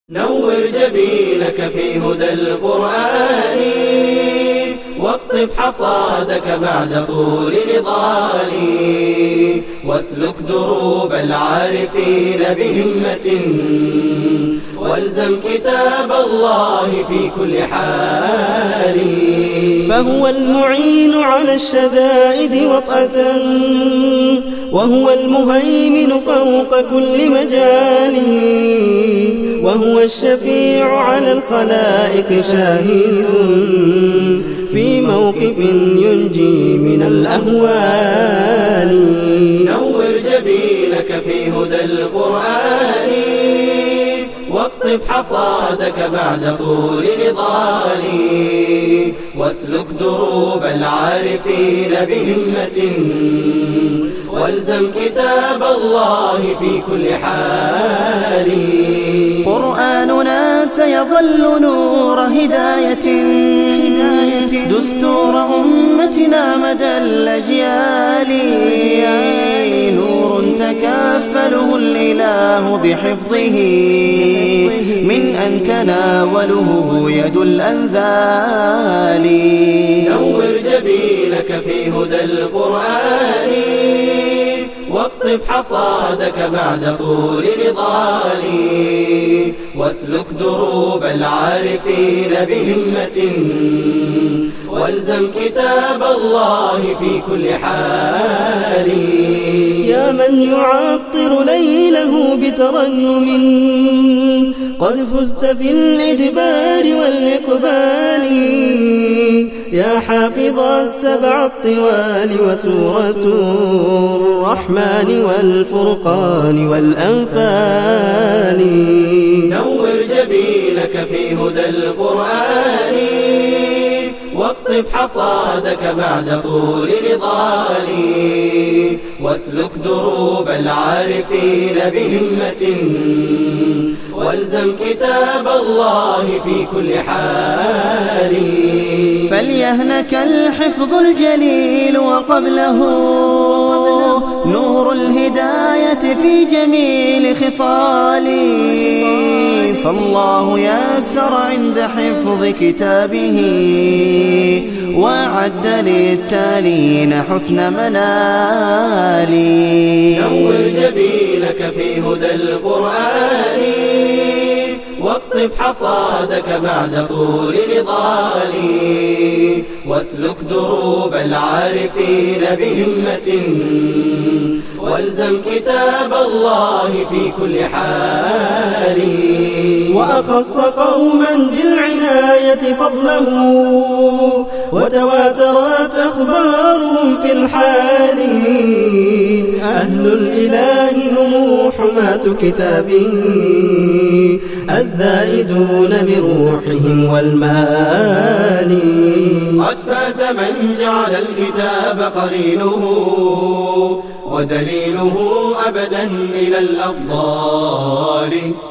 نور جبينك في هدى القرآن، واقطف حصادك بعد طول نضال، واسلك دروب العارفين بهمة، والزم كتاب الله في كل حال. فهو المعين على الشدائد وطأة، وهو المهيمن فوق كل مجال، وهو الشفيع على الخلائق شاهد، في موقف ينجي من الأهوال. نور جبينك في هدى القرآن، واقطف حصادك بعد طول نضال، واسلك دروب العارفين بهمة، والزم كتاب الله في كل حال. قرآننا سيظل نور هداية، دستور أمتنا مدى الأجيال، نور تكافله الإله بحفظه، من أن تناوله يد الأنذال. نور جبينك في هدى القرآن، واقطف حصادك بعد طول نضال، واسلك دروب العارفين بهمة، والزم كتاب الله في كل حال. يا من يعطر ليله بترنم، قد فزت في الإدبار والإقبال، يا حافظ السبع الطوال وسورة الرحمن والفرقان والأنفال. نور جبينك في هدى القرآن، واقطف حصادك بعد طول نضال، واسلك دروب العارفين بهمة، والزم كتاب الله في كل حال. فليهنك الحفظ الجليل وقبله نور الهداية في جميل خصالي، فالله يسر عند حفظ كتابه، وأعد للتالين حسن منالي. نور جبينك في هدى القرآن، واقطف حصادك بعد طول نضال، واسلك دروب العارفين بهمة، والزم كتاب الله في كل حال. وأخص قوما بالعناية فضله، وتواترت أخبارهم في الحال، أهل الإله هم حماة كتابه، الذائدون بروحهم والمال. قد فاز من جعل الكتاب قرينه، ودليله أبدا إلى الأفضال.